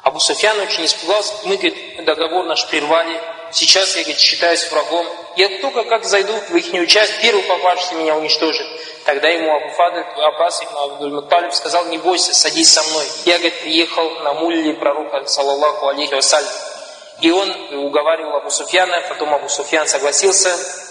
Абу Суфьян очень испугался. Мы, говорит, договор наш прервали. Сейчас я, говорит, считаюсь врагом. Я только как зайду в ихнюю часть, первый попавшийся меня уничтожит. Тогда ему Аббас ибн Абдуль-Мутталиб сказал: не бойся, садись со мной. Я, говорит, приехал на мулле пророка, саллаллаху алейхи вассалям. И он уговаривал Абу Суфьяна, потом Абу Суфьян согласился.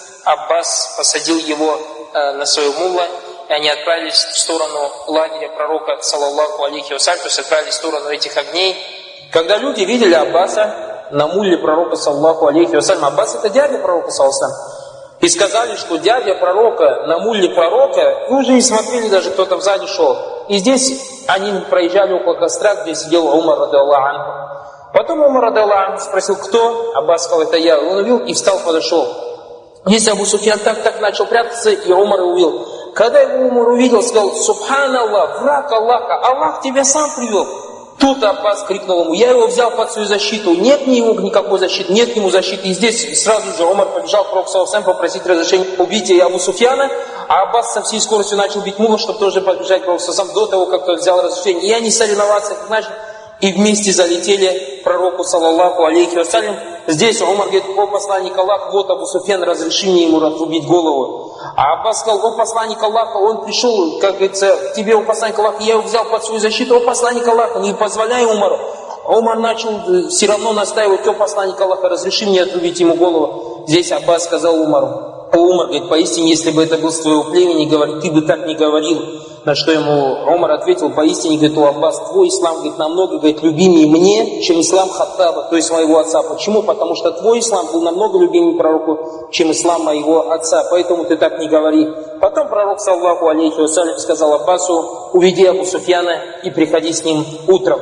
Аббас посадил его на свою мулла, и они отправились в сторону лагеря пророка, саллаллаху алейхи вассалям, то есть отправились в сторону этих огней. Когда люди видели Аббаса на мулле пророка, саллаллаху алейхи вассалям, Аббас это дядя пророка, саллаллаху алейхи вассалям, и сказали, что дядя пророка на мулле пророка, и уже не смотрели, даже кто-то сзади шел. И здесь они проезжали около костра, где сидел Умар радиаллаху анху. Потом Умар радиаллаху анху спросил, кто? Аббас сказал: это я. Он увидел и встал, подошел. Здесь Абу Суфьян так начал прятаться, и Умар его увидел. Когда его Умар увидел, сказал: субханаллах, враг Аллаха, Аллах тебя сам привел. Тут Аббас крикнул ему: я его взял под свою защиту, нет ни его никакой защиты, нет к нему защиты. И здесь сразу же Умар побежал к пророку саллаллаху алейхи ва саллям попросить разрешения убить Абу Суфьяна, а Аббас со всей скоростью начал бить мула, чтобы тоже подбежать к пророку саллаллаху алейхи ва саллям до того, как тот взял разрешение. И они соревноваться как начали, и вместе залетели к пророку саллаллаху алейхи ва саллям. Здесь Умар говорит: о посланник Аллаха, вот Абу Суфьян, разреши мне ему отрубить голову. А Аббас сказал: о посланник Аллаха, он пришел, как говорится, к тебе, о посланник Аллаха, я его взял под свою защиту, о посланник Аллаха, не позволяй Умару. Умар начал все равно настаивать: о посланник Аллаха, разреши мне отрубить ему голову. Здесь Аббас сказал Умару: Умар, говорит, поистине, если бы это был с твоего племени, говорит, ты бы так не говорил. На что ему Умар ответил: поистине, говорит, о Аббас, твой ислам, говорит, намного, говорит, любимее мне, чем ислам Хаттаба, то есть моего отца. Почему? Потому что твой ислам был намного любимее пророку, чем ислам моего отца, поэтому ты так не говори. Потом пророк, саллаллаху алейхи ва саллям, сказал Аббасу: уведи Абу Суфьяна и приходи с ним утром.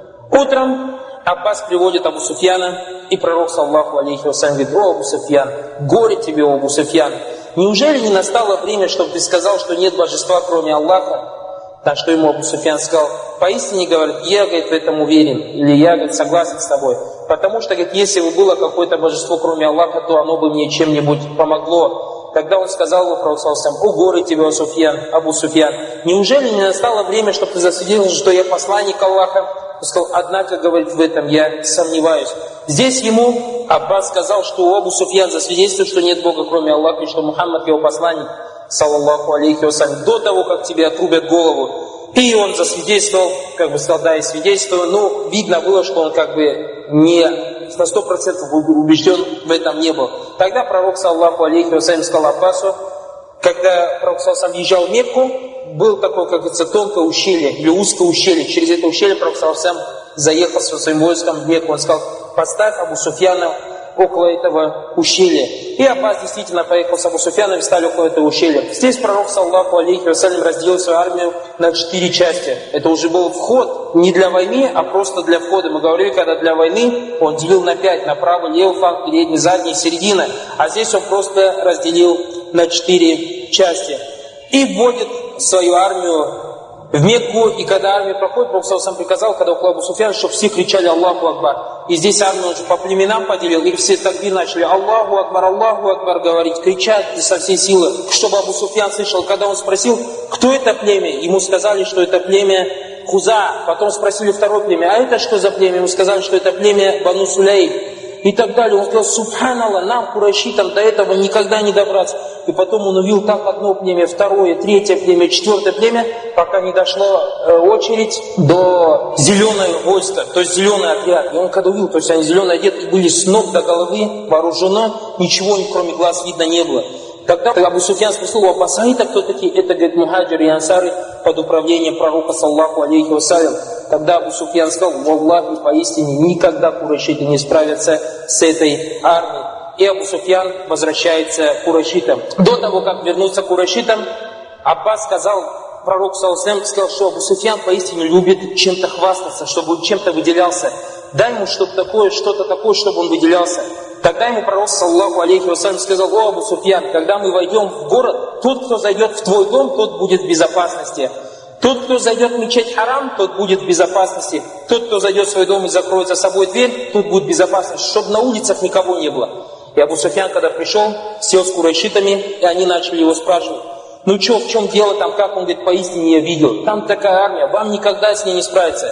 Утром Аббас приводит Абу Суфьяна, и пророк, саллаллаху алейхи ва саллям, говорит: о Абу Суфьян, горе тебе, о Абу Суфьян. Неужели не настало время, чтобы ты сказал, что нет божества, кроме Аллаха? На что ему Абу Суфьян сказал: поистине, говорит, я, говорит, в этом уверен, или я, говорит, согласен с тобой. Потому что, говорит, если бы было какое-то божество, кроме Аллаха, то оно бы мне чем-нибудь помогло. Тогда он сказал ему, пророк, о горе тебе, о Суфьян, Абу Суфьян, неужели не настало время, чтобы ты засвидетельствовал, что я посланник Аллаха? Он сказал: однако, говорит, в этом я сомневаюсь. Здесь ему Аббас сказал, что Абу Суфьян засвидетельствует, что нет Бога, кроме Аллаха, и что Мухаммад его посланник, саллаллаху алейхи ва саллям, до того, как тебе отрубят голову. И он засвидетельствовал, как бы сказал, да, и свидетельствовал, но видно было, что он как бы не на 100% убежден в этом не был. Тогда пророк, саллаллаху алейхи ва саллям, сказал Аббасу, когда пророк, саллаллаху алейхи ва саллям, въезжал в Мекку, был такое, как говорится, тонкое ущелье, или узкое ущелье. Через это ущелье пророк, саллаллаху алейхи ва саллям, заехал со своим войском в Мекку. Он сказал: поставь Абу Суфьяна около этого ущелья. И Аббас действительно поехал с Абу Суфьяном и стали около этого ущелья. Здесь пророк, саллаллаху алейхи ва саллям, разделил свою армию на 4 части. Это уже был вход не для войны, а просто для входа. Мы говорили, когда для войны он делил на 5, на правый, левый фланг, передний, задний, середина. А здесь он просто разделил на 4 части. И вводит свою армию в Мекку, и когда армия проходит, пророк сам приказал, когда около Абу Суфьяна, чтобы все кричали Аллаху Акбар. И здесь армию он же по племенам поделил, и все такбир начали Аллаху Акбар говорить, кричать со всей силы, чтобы Абу Суфьян слышал. Когда он спросил, кто это племя, ему сказали, что это племя Хуза. Потом спросили второе племя: а это что за племя? Ему сказали, что это племя Бану Сулейм. И так далее. Он сказал: субханаллах, нам, курайшитам, до этого никогда не добраться. И потом он увидел так одно племя, второе, третье племя, четвертое племя, пока не дошла очередь до зеленого войска, то есть зеленый отряд. И он когда увидел, то есть они зеленые одеты, были с ног до головы вооружены, ничего кроме глаз видно не было. Тогда Абу Суфьян спросил: у Аббаса, это кто такие? Это, говорит, мухаджиры и ансары под управлением пророка, саллаллаху алейхи ва саллям. Тогда Абу Суфьян сказал: валлахи, поистине никогда курайшиты не справятся с этой армией. И Абу Суфьян возвращается к курайшитам. До того, как вернуться к курайшитам, Аббас сказал, пророк, саллаллаху алейхи ва саллям, сказал, что Абу Суфьян поистине любит чем-то хвастаться, чтобы он чем-то выделялся. Дай ему что-то такое, чтобы он выделялся. Тогда ему пророк, саллаллаху алейхи ва саллям, сказал: о Абу Суфьян, когда мы войдем в город, тот, кто зайдет в твой дом, тот будет в безопасности. Тот, кто зайдет в мечеть Харам, тот будет в безопасности. Тот, кто зайдет в свой дом и закроет за собой дверь, тот будет в безопасности, чтобы на улицах никого не было. И Абу Суфьян, когда пришел, сел с курайшитами, и они начали его спрашивать: ну что, в чем дело там, как? Он говорит: поистине я видел, там такая армия, вам никогда с ней не справиться.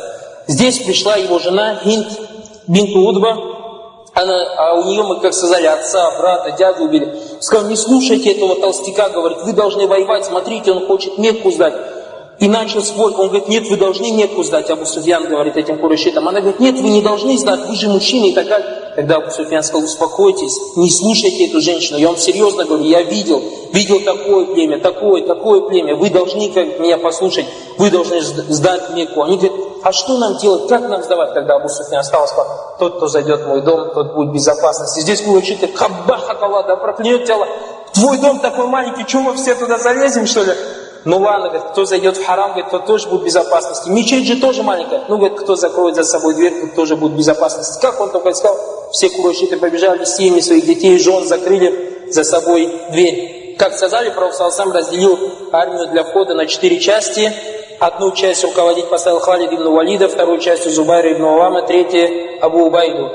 Здесь пришла его жена Хинд бинту Удба, а у нее, мы как сказали, отца, брата, дядю убили. Сказал, не слушайте этого толстяка, говорит, вы должны воевать, смотрите, он хочет Мекку сдать. И начал спорить, он говорит, нет, вы должны Мекку сдать, Абу Суфьян говорит этим курайшитам. Она говорит, нет, вы не должны сдать, вы же мужчины и так далее. Тогда Абу Суфьян сказал, успокойтесь, не слушайте эту женщину, я вам серьезно говорю, я видел такое племя, вы должны меня послушать, вы должны сдать Мекку. Они говорят, а что нам делать, как нам сдавать? Тогда Абу Суфьян стал сказать, тот, кто зайдет в мой дом, тот будет в безопасности. Здесь курайшиты, хаббахак Аллах, да проклянет тебя Аллах, твой дом такой маленький, что мы все туда залезем, что ли? Ну ладно, говорит, кто зайдет в харам, говорит, тот тоже будет в безопасности. Мечеть же тоже маленькая. Ну, говорит, кто закроет за собой дверь, тот тоже будет в безопасности. Как он только сказал, все курайшиты побежали, семьи своих детей, жен закрыли за собой дверь. Как сказали, пророк саллаллаху разделил армию для входа на 4 части. Одну часть руководить поставил Халид ибн Валида, вторую часть Зубайра ибн Авама, третью Абу Убайду.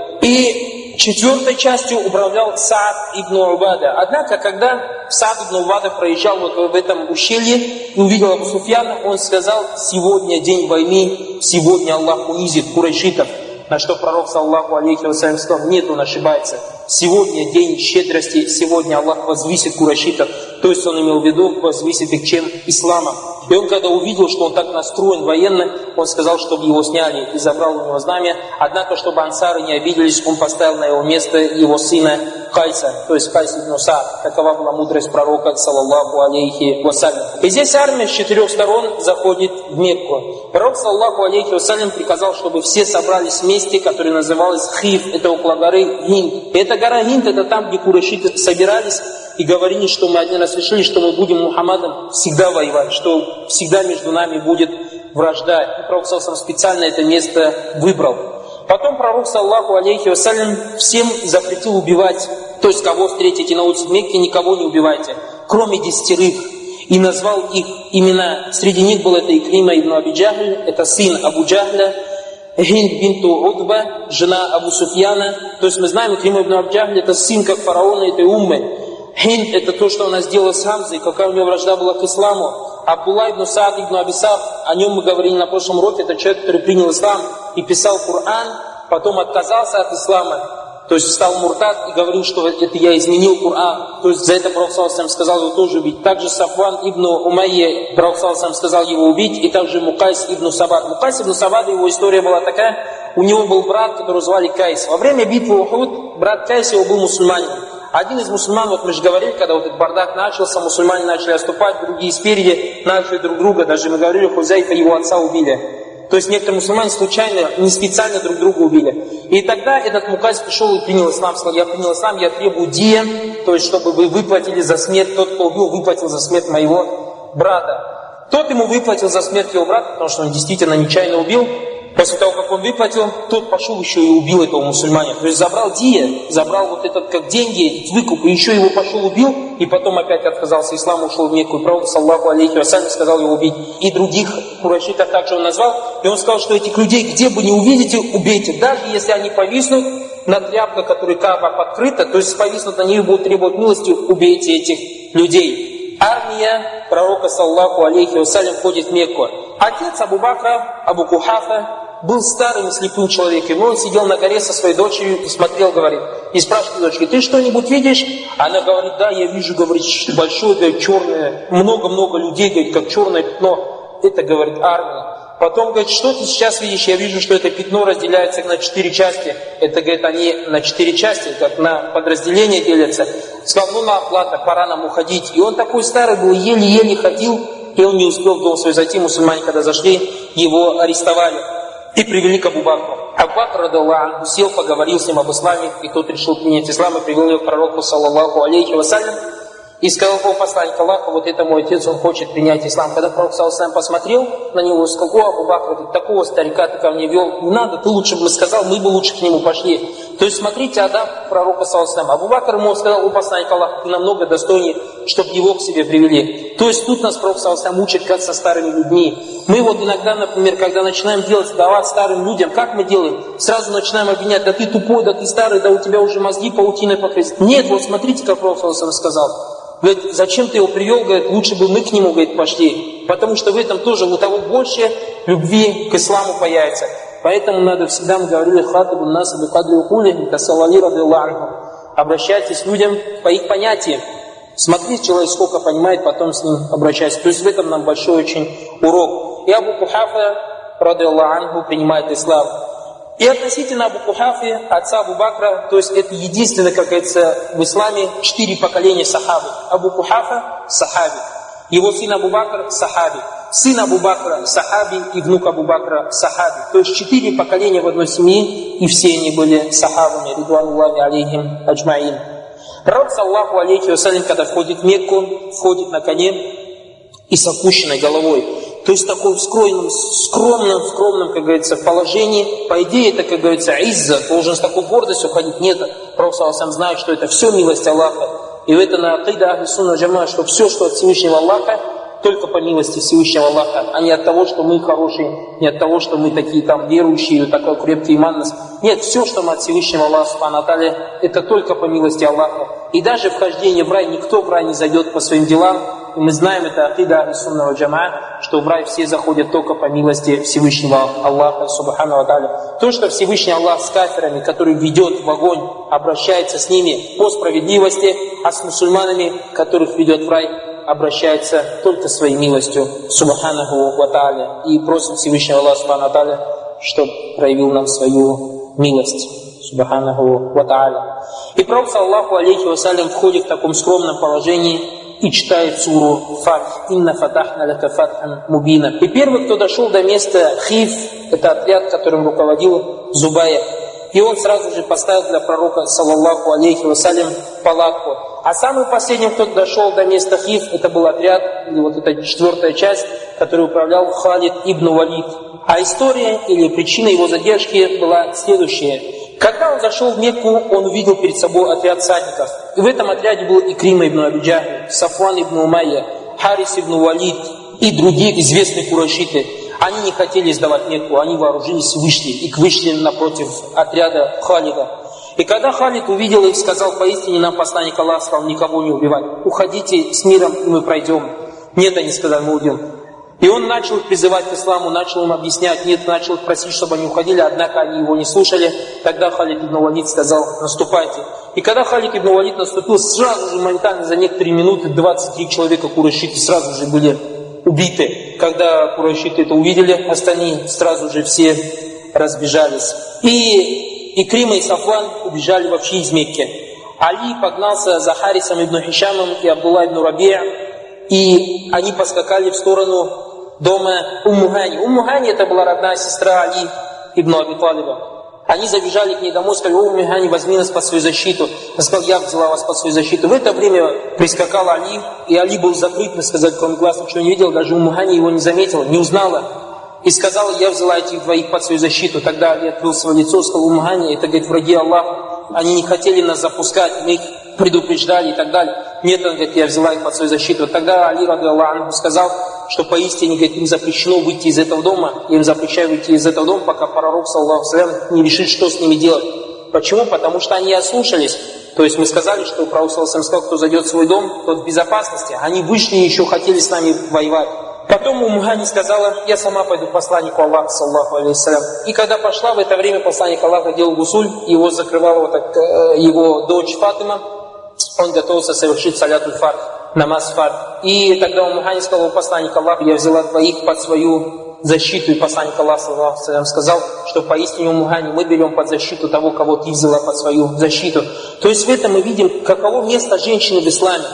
И 4-й частью управлял Саад ибн Убада. Однако, когда Саад ибн Убада проезжал вот в этом ущелье и увидел Абу Суфьяна, он сказал, сегодня день войны, сегодня Аллах унизит курайшитов. На что пророк, саллаллаху алейхи вассалям, сказал, нет, он ошибается. Сегодня день щедрости, сегодня Аллах возвысит курайшитов. То есть он имел в виду, возвысит их чем? Исламом. И он, когда увидел, что он так настроен военно, он сказал, чтобы его сняли и забрал у него знамя. Однако, чтобы ансары не обиделись, он поставил на его место его сына Кайса, то есть Кайс ибн Саад. Такова была мудрость пророка, саллаллаху алейхи вассалям. И здесь армия с 4 сторон заходит в Мекку. Пророк, саллаллаху алейхи вассалям, приказал, чтобы все собрались вместе, которая называлась Хиф, это около горы Гинд. И эта гора Гинд, это там, где курайшиты собирались и говорили, что мы один раз решили, что мы будем Мухаммадом всегда воевать, что всегда между нами будет вражда. И пророк саллаллаху специально это место выбрал. Потом пророк, саллаллаху алейхи вассалям, всем запретил убивать, то есть кого встретите на улице Мекки, никого не убивайте, кроме 10. И назвал их имена. Среди них был это Икрима ибн Аби Джахль, это сын Абу Джахля, Хинд бинту Удба, жена Абу Суфьяна. То есть мы знаем, Икрима ибн Аби Джахль, это сын как фараона этой уммы. Хинд, это то, что она сделала с Хамзой, какая у нее вражда была к исламу. Абдулла ибн Саад ибн Аби Саф, о нем мы говорили на прошлом уроке, это человек, который принял ислам и писал Коран, потом отказался от ислама, то есть стал муртад и говорил, что это я изменил Коран. То есть за это пророк саллаллаху сказал его тоже убить. Также Сафван ибн Умайя, пророк саллаллаху сказал его убить, и также Мукайс ибн Сабад. Мукайс ибн Сабад, его история была такая, у него был брат, которого звали Кайс. Во время битвы Ухуд брат Кайс его был мусульманин. Один из мусульман, вот мы же говорили, когда вот этот бардак начался, мусульмане начали отступать, другие спереди начали друг друга, даже мы говорили, Хузайфа его отца убили. То есть некоторые мусульмане случайно, не специально друг друга убили. И тогда этот Мукайс пришел и принял ислам, сказал, я принял ислам, я требую дия, то есть чтобы вы выплатили за смерть, тот, кто убил, выплатил за смерть моего брата. Тот ему выплатил за смерть его брата, потому что он действительно нечаянно убил. После того, как он выплатил, тот пошел еще и убил этого мусульманина. То есть забрал дия, забрал вот этот как деньги, выкуп, и еще его пошел убил, и потом опять отказался исламу, ушел в Мекку. И пророк, саллаллаху алейхи вассалям, сказал его убить. И других курайшитов также он назвал. И он сказал, что этих людей, где бы не увидите, убейте. Даже если они повиснут на тряпках, которой Кааба подкрыта, то есть повиснут на ней и будут требовать милости, убейте этих людей. Армия пророка, саллаллаху алейхи вассалям, входит в Мекку. Отец Абу Бакра, Абу Кухафа, был старым и слепым человеком. Он сидел на горе со своей дочерью и смотрел, говорит, и спрашивает дочери, ты что-нибудь видишь? Она говорит, да, я вижу, говорит, большое, говорит, черное, много-много людей, говорит, как черное пятно. Это, говорит, армия. Потом, говорит, что ты сейчас видишь? Я вижу, что это пятно разделяется на 4 части. Это, говорит, они на 4 части, как на подразделения делятся. Сказал, ну ладно, пора нам уходить. И он такой старый был, еле-еле ходил, и он не успел в дом свой зайти. Мусульмане, когда зашли, его арестовали и привели к Абу Бакру. Абу Бакр, радаллаху анху, сел, поговорил с ним об исламе, и тот решил принять ислам, и привел его к пророку, саллаллаху алейхи вассалям, и сказал, о посланник Аллаха, вот это мой отец, он хочет принять ислам. Когда пророк саллаллаху посмотрел на него и сказал, о, Абу Бакр, ты такого старика ты ко мне вел, не надо, ты лучше бы сказал, мы бы лучше к нему пошли. То есть смотрите, адаб пророка саллаллаху. Абу Бакр ему сказал, о посланник Аллаха, ты намного достойнее, чтобы его к себе привели. То есть тут нас пророк саллаллаху учит, как со старыми людьми. Мы вот иногда, например, когда начинаем делать давать старым людям, как мы делаем? Сразу начинаем обвинять, да ты тупой, да ты старый, да у тебя уже мозги паутиной покрылись. Нет, вот смотрите, как пророк саллаллаху сказал. Говорит, зачем ты его привел? Говорит, лучше бы мы к нему, говорит, пошли. Потому что в этом тоже у того больше любви к исламу появится. Поэтому надо всегда, мы говорили, хатабу нас бикадри укули, касал Али радиллаху анху. Обращайтесь к людям по их понятиям. Смотри, человек сколько понимает, потом с ним обращайся. То есть в этом нам большой очень урок. И Абу Кухафа радиллаху анху принимает ислам. И относительно Абу Кухафи, отца Абу Бакра, то есть это единственное, как говорится, в исламе 4 поколения сахабы. Абу Кухафа – сахаби, его сын Абу Бакр – сахаби, сын Абу Бакра – сахаби и внук Абу Бакра – сахаби. То есть 4 поколения в одной семье, и все они были сахабами, ридвануллахи алейхим аджмаин. Пророк, саллаху алейхи вассалям, когда входит в Мекку, входит на коне и с опущенной головой. То есть в таком скромном, как говорится, положении. По идее, это, как говорится, изза, должен с такой гордостью ходить. Нет, Пророк сам знает, что это все милость Аллаха. И в это на акида ахли сунна джамаа, что все, что от Всевышнего Аллаха, только по милости Всевышнего Аллаха, а не от того, что мы хорошие, не от того, что мы такие там верующие, или такой крепкий иман нас. Нет, все, что мы от Всевышнего Аллаха, субхану ва тааля, это только по милости Аллаха. И даже вхождение в рай, никто в рай не зайдет по своим делам. И мы знаем, это акида ахли сунна валь джамаа, что в рай все заходят только по милости Всевышнего Аллаха, субхану ва тааля. То, что Всевышний Аллах с кафирами, который ведет в огонь, обращается с ними по справедливости, а с мусульманами, которых ведет в рай, обращается только своей милостью, субханаху ва тааля. И просит Всевышнего Аллаха, субхану ва тааля, чтобы проявил нам свою милость, субханаху ва тааля. И Пророк, саллаху алейхи вассалям, входит в таком скромном положении и читает суру Фатх. «Инна фатахна лака фатхан мубина». И первый, кто дошел до места Хиф, это отряд, которым руководил Зубайр. И он сразу же поставил для пророка, саллаллаху алейхи вассалям, палатку. А самый последний, кто дошел до места Хиф, это был отряд, или вот эта 4-я часть, которую управлял Халид ибн Валид. А история или причина его задержки была следующая. Когда он зашел в Мекку, он увидел перед собой отряд всадников. И в этом отряде был Икрима ибн Аби Джахль, Сафван ибн Умайя, Харис ибн Валид и другие известные курайшиты. Они не хотели сдавать Мекку, они вооружились и вышли напротив отряда Халида. И когда Халид увидел их, сказал: поистине нам посланник Аллаха сказал никого не убивать. Уходите с миром, и мы пройдем. Нет, они сказали, мы уйдем. И он начал их призывать к исламу, начал им объяснять, нет, начал их просить, чтобы они уходили, однако они его не слушали. Тогда Халид ибн Валид сказал: наступайте. И когда Халид ибн Валид наступил, сразу же моментально за некоторые минуты 23 человека курайшиты сразу же были убиты. Когда курайшиты это увидели, остальные сразу же все разбежались. И Икрима и Сафван убежали вообще из Мекки. Али погнался за Харисом ибн Хишамом и Абдулла ибн Рабиа, и они поскакали в сторону дома Умму Гани. Умму Гани это была родная сестра Али ибн Аби Талиба. Они забежали к ней домой, сказали: о, Умму Гани, возьми нас под свою защиту. Она сказала: я взяла вас под свою защиту. В это время прискакал Али, и Али был закрыт, так сказать, кроме глаз ничего не видел, даже Умму Гани его не заметила, не узнала. И сказала: я взяла этих двоих под свою защиту. Тогда Али открыл свое лицо, сказал: Умму Гани, это, говорит, враги Аллаха. Они не хотели нас запускать, мы их предупреждали и так далее. Нет, он говорит, я взяла их под свою защиту. Тогда Али, радиллаху анху, сказал, что поистине, говорит, им запрещено выйти из этого дома. Я им запрещаю выйти из этого дома, пока пророк, саллаллаху алейхи ва саллям, не решит, что с ними делать. Почему? Потому что они ослушались. То есть мы сказали, что пророк, саллаллаху алейхи ва саллям, сказал, кто зайдет в свой дом, тот в безопасности. Они вышли и еще хотели с нами воевать. Потом Умму Гани сказала: я сама пойду к посланнику Аллаха, саллаллаху алейхи ва саллям. И когда пошла, в это время посланник Аллаха делал гусуль, его закрывала вот так, его дочь Фатима. Он готовился совершить салятуль фард, намаз фард. И тогда Умму Гани сказала: посланник Аллаха, я взяла двоих под свою защиту. И посланник Аллаха, саллаллаху алейхи ва саллям, сказал, что поистине, Умму Гани, мы берем под защиту того, кого ты взяла под свою защиту. То есть в этом мы видим, каково место женщины в исламе.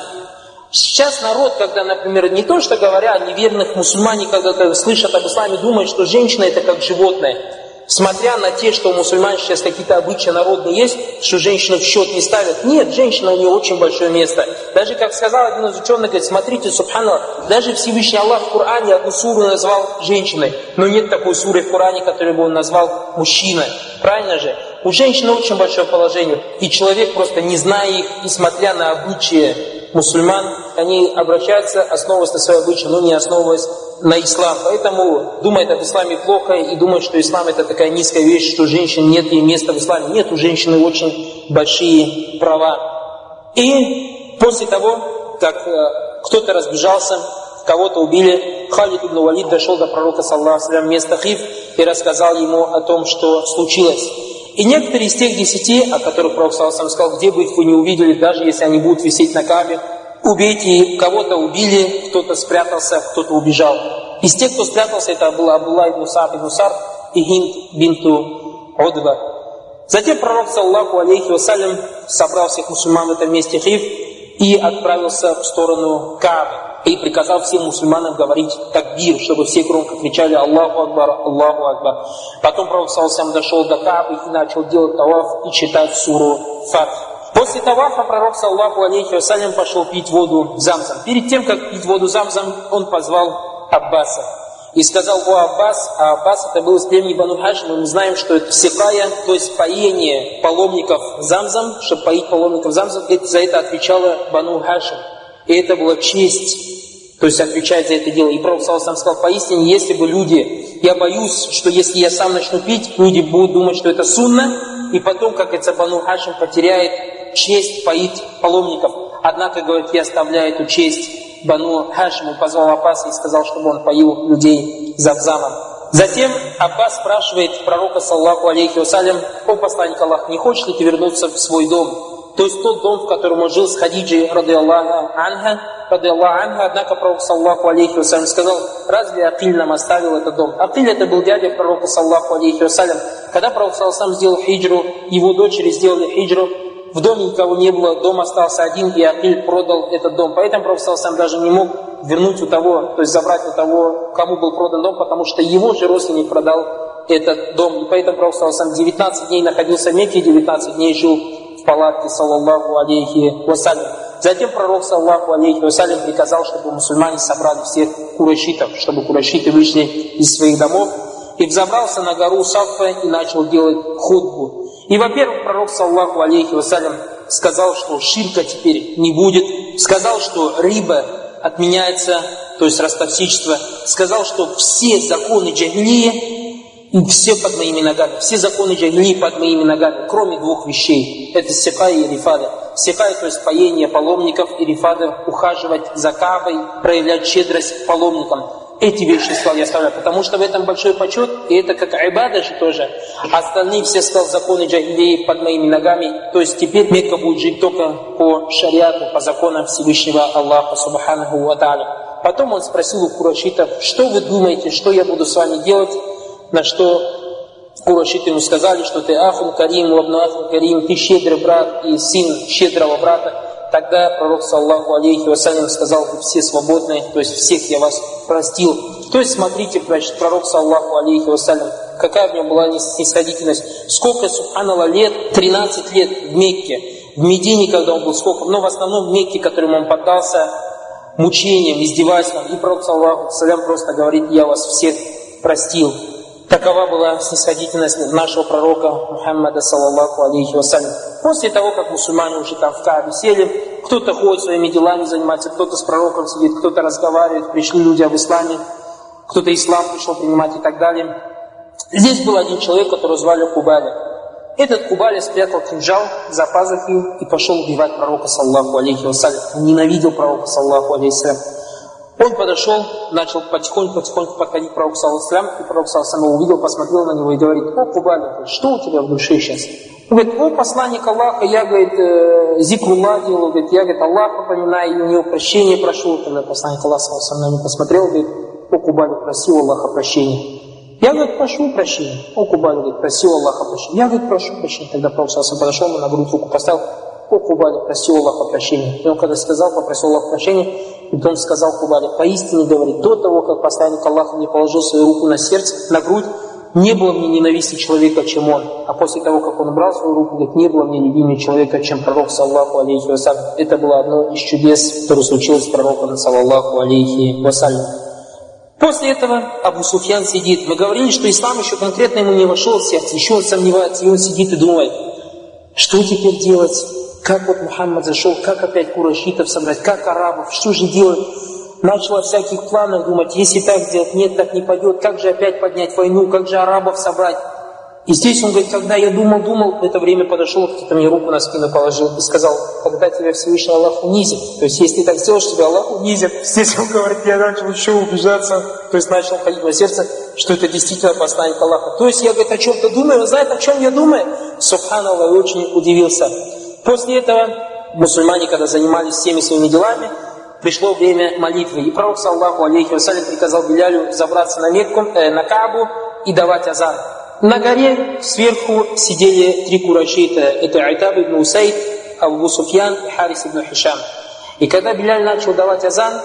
Сейчас народ, когда, например, не то что говоря о неверных мусульмане, когда слышат об исламе, думают, что женщина это как животное. Смотря на те, что у мусульман сейчас какие-то обычаи народные есть, что женщину в счет не ставят. Нет, женщина у нее очень большое место. Даже, как сказал один из ученых, говорит: смотрите, субханаллах, даже Всевышний Аллах в Коране одну суру назвал женщиной. Но нет такой суры в Коране, которую бы он назвал мужчиной. Правильно же? У женщины очень большое положение. И человек, просто не зная их, и смотря на обычаи мусульман, они обращаются, основываясь на свои обычаи, но не основываясь на ислам. Поэтому думают об исламе плохо и думают, что ислам это такая низкая вещь, что женщин нет ей места в исламе. Нет, у женщины очень большие права. И после того, как кто-то разбежался, кого-то убили, Халид ибн Валид дошел до пророка, саллаллаху алейхи ва саллям, место Хиф и рассказал ему о том, что случилось. И некоторые из тех 10, о которых пророк, саллаллаху алейхи ва саллям, сказал, где бы их вы не увидели, даже если они будут висеть на Каабе, убейте, кого-то убили, кто-то спрятался, кто-то убежал. Из тех, кто спрятался, это был Абдулла ибн Сааб ибн Сард и Хинд бинту Удва. Затем пророк, саллаллаху алейхи ва саллям, собрал всех мусульман в этом месте Хиф и отправился в сторону Каабы. И приказал всем мусульманам говорить такбир, чтобы все громко кричали Аллаху Акбар, Аллаху Акбар. Потом пророк, саллаллаху алейхи ва саллям, дошел до Каабы и начал делать таваф и читать суру Фатх. После тавафа пророк, саллаллаху алейхи ва саллям, пошел пить воду Замзам. Перед тем, как пить воду Замзам, он позвал Аббаса и сказал: о Аббас, а Аббас это был из племени Бану Хашим, и мы знаем, что это сикая, то есть поение паломников Замзам, чтобы поить паломников Замзам, за это отвечала Бану Хашим. И это была честь, то есть отвечать за это дело. И пророк, саллаллаху алейхи ва саллям, сказал: поистине, если бы люди, я боюсь, что если я сам начну пить, люди будут думать, что это сунна, и потом, как это Бану Хашим потеряет честь поить паломников. Однако, говорит, я оставляю эту честь Бану Хашиму, позвал Аббаса и сказал, чтобы он поил людей Замзамом. Затем Аббас спрашивает пророка, саллаллаху алейхи ва саллям: о посланник Аллаха, не хочешь ли ты вернуться в свой дом? То есть тот дом, в котором он жил с Хадиджей, радиаллаху анха. Однако пророк, саллаллаху алейхи ва саллям, сказал: разве Акиль нам оставил этот дом? Акиль это был дядя пророка, саллаллаху алейхи ва саллям. Когда пророк, саллаллаху алейхи ва саллям, сделал хиджру, его дочери сделали хиджру, в доме никого не было, дом остался один, и Акиль продал этот дом. Поэтому пророк, саллаллаху алейхи ва саллям, даже не мог вернуть у того, то есть забрать у того, кому был продан дом, потому что его же родственник продал этот дом. И поэтому пророк, саллаллаху алейхи ва саллям, 19 дней находился в Мекке, 19 дней жил в палатке, саллаллаху алейхи ва саллям. Затем пророк, саллаллаху алейхи ва саллям, приказал, чтобы мусульмане собрали всех курайшитов, чтобы курайшиты вышли из своих домов, и взобрался на гору Сафа и начал делать хутбу. И, во-первых, пророк, саллаллаху алейхи ва саллям, сказал, что ширка теперь не будет, сказал, что риба отменяется, то есть ростовщичество, сказал, что все законы джахилии, все под моими ногами, все законы джахилии под моими ногами, кроме двух вещей. Это сикая и рифада. Сикая, то есть поение паломников, и рифада, ухаживать за Каабой, проявлять щедрость к паломникам. Эти вещи, сказал, я оставляю, потому что в этом большой почет, и это как айбада же тоже. Остальные все, сказал, законы джахилии под моими ногами. То есть теперь Мекка будет жить только по шариату, по законам Всевышнего Аллаха Субханаху ва Тааля. Потом он спросил у курайшитов: что вы думаете, что я буду с вами делать? На что курайшиты ему сказали, что ты ахун карим, вабну ахун карим, ты щедрый брат и сын щедрого брата. Тогда пророк, саллаллаху алейхи ва саллям, сказал: вы все свободны, то есть всех я вас простил. То есть смотрите, значит, пророк, саллаллаху алейхи ва саллям, какая у него была снисходительность. Сколько, субханаллах, лет? 13 лет в Мекке. В Медине, когда он был, сколько? Но в основном в Мекке, которым он поддался мучениям, издевательствам. И пророк, саллаллаху алейхи ва саллям, просто говорит: я вас всех простил. Такова была снисходительность нашего пророка Мухаммада, саллаллаху алейхи ва саллям. После того, как мусульмане уже там в Каабе сели, кто-то ходит своими делами занимается, кто-то с пророком сидит, кто-то разговаривает, пришли люди об исламе, кто-то ислам пришел принимать и так далее. Здесь был один человек, которого звали Кубаля. Этот Кубаля спрятал кинжал за пазухи и пошел убивать пророка, саллаллаху алейхи ва саллям. Он ненавидел пророка, саллаллаху алейхи ва саллям. Он подошел, начал потихоньку подходить к пророку, саллаллаху алейхи ва саллям, и пророк, саллаллаху алейхи ва саллям, увидел, посмотрел на него и говорит: о, Кубаля, что у тебя в душе сейчас? Он говорит: о, посланник Аллаха, я, говорит, зикруллах делал, говорит, я, говорит, Аллаха поминаю, и у него прощение прошу. Когда посланник Аллаха, саллаллаху алейхи ва саллям, посмотрел, говорит: о, Кубаля, проси у Аллаха прощения. Я, говорит, прошу прощения. О, Кубаля, говорит, проси у Аллаха прощения. Я, говорит, прошу прощения. Тогда пророк, саллаллаху алейхи ва саллям, подошел, ему на грудь руку поставил: о, Кубаля, проси у Аллаха прощения. И он, когда сказал, попросил Аллаха прощения, и потом сказал Кубаля: поистине, говорит, до того, как посланник Аллаха мне положил свою руку на сердце, на грудь, не было мне ненависти человека, чем он. А после того, как он убрал свою руку, говорит, не было мне любимее человека, чем пророк, саллаллаху алейхи ва саллям. Это было одно из чудес, которое случилось с пророком, саллаллаху алейхи ва саллям. После этого Абу Суфьян сидит. Мы говорили, что ислам еще конкретно ему не вошел в сердце, еще он сомневается, и он сидит и думает: что теперь делать? Как вот Мухаммад зашел, как опять курайшитов собрать, как арабов, что же делать? Начал о всяких планах думать: если так сделать, нет, так не пойдет, как же опять поднять войну, как же арабов собрать? И здесь он говорит, когда я думал, в это время подошел, кто-то мне руку на спину положил и сказал, когда тебя Всевышний Аллах унизит, то есть если ты так сделаешь, тебя Аллах унизит. Здесь он говорит, я начал еще убежаться, то есть начал ходить на сердце, что это действительно посланник Аллаха. То есть я, говорит, о чем-то думаю, вы знаете, о чем я думаю? Субханаллах, я очень удивился. После этого мусульмане, когда занимались всеми своими делами, пришло время молитвы. И пророк, саллаху алейхи вассалям, приказал Билялю забраться на Мекку, на Каабу и давать азан. На горе сверху сидели 3 курайшита. Это Айтаб ибн Усайд, Абу Суфьян и Харис ибн Хишам. И когда Биляль начал давать азан,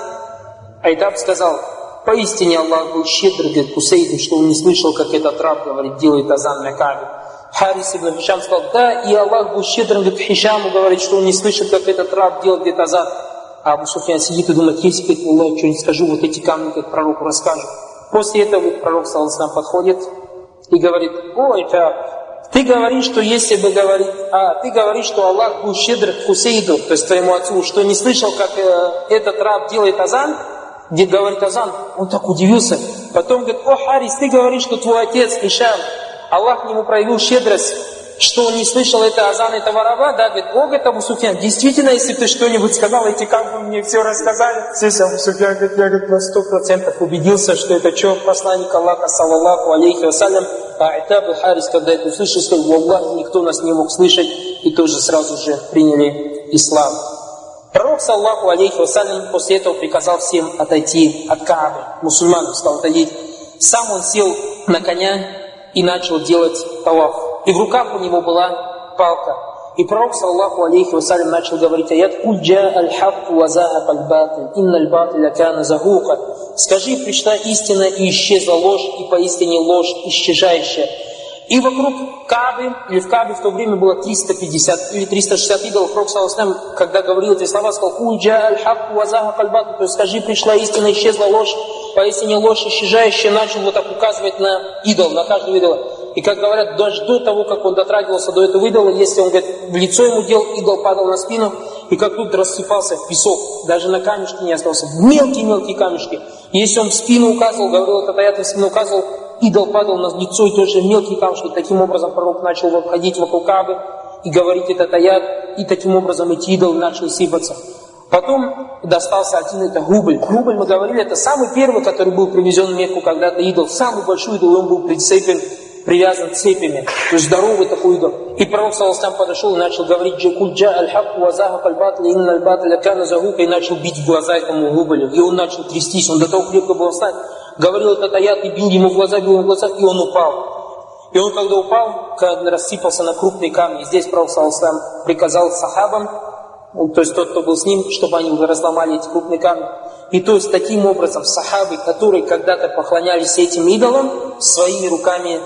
Айтаб сказал, поистине Аллах был щедр, говорит, к Усайду, что он не слышал, как этот раб, говорит, делает азан на Каабе. Харис ибн Хишам сказал, да, и Аллах был щедр, говорит, к Хишаму, говорит, что он не слышит, как этот раб делает, говорит, азан. А Абу Суфьян сидит и думает, если, говорит, Аллах, что-нибудь скажу, вот эти камни, говорит, пророку расскажу. После этого пророк, саллаллаху алейхи, подходит и говорит, ой, ты говоришь, что если бы говорить, ты говоришь, что Аллах был щедр к Хусейду, то есть твоему отцу, что не слышал, как этот раб делает азан, где говорит азан, он так удивился. Потом говорит, о, Харис, ты говоришь, что твой отец Хишам, Аллах к нему проявил щедрость, что он не слышал это азан этого раба, да, говорит, о, говорит, Абу Суфьян, действительно, если ты что-нибудь сказал, эти камни мне все рассказали. Здесь Абу Суфьян говорит, я, говорит, на 100% убедился, что это что, посланник Аллаха, саллаллаху алейхи вассалям. А Айтаб и Харис, когда это услышали, сказали, Аллах, никто нас не мог слышать, и тоже сразу же приняли ислам. Пророк, саллаллаху алейхи вассалям, после этого приказал всем отойти от Каабы, мусульманам стал отойти. Сам он сел на коня и начал делать таваф. И в руках у него была палка. И пророк, саллаллаху алейхи вассалям, начал говорить аят «Куль джа аль-хакку ва захака аль-батиль, инна аль-батиля кана захука». Скажи, пришла истина и исчезла ложь, и поистине ложь исчезающая. И вокруг Каабы, или в Каабе в то время было 350 или 360 идолов. Пророк, саллаллаху алейхи вассалям, когда говорил эти слова, сказал «Куль джа аль-хакку ва захака аль-батиль», то есть скажи, пришла истина, исчезла ложь, поистине ложь исчезающая, начал вот так указывать на идол, на каждого идола. И как говорят, даже до того, как он дотрагивался до этого идола, если он, говорит, в лицо ему делал, идол падал на спину, и как тут рассыпался в песок, даже на камешке не остался, в мелкие-мелкие камешки. И если он в спину указывал, говорил, этот аят в спину указывал, идол падал на лицо, и тоже мелкие камешки. Таким образом пророк начал ходить вокруг Каабы и говорить этот аят, и таким образом эти идолы начали сыпаться. Потом достался один, это Губль. Губль, мы говорили, это самый первый, который был привезен в Мекку когда-то идол. Самый большой идол, он был прицеплен, привязан цепями, то есть здоровый такой идол. И пророк, саллаллаху алейхи, подошел и начал говорить «Куль джа аль-хакку ва захака аль-батиль, инна аль-батиля кана захука», и начал бить в глаза этому Гублю. И он начал трястись, он до того крепко был встать. Говорил этот аят и бил ему в глаза, и он упал. И он когда упал, когда рассыпался на крупные камни, и здесь пророк, саллаллаху алейхи, приказал сахабам, то есть тот, кто был с ним, чтобы они уже разломали эти крупные камни. И то есть таким образом сахабы, которые когда-то поклонялись этим идолам, своими руками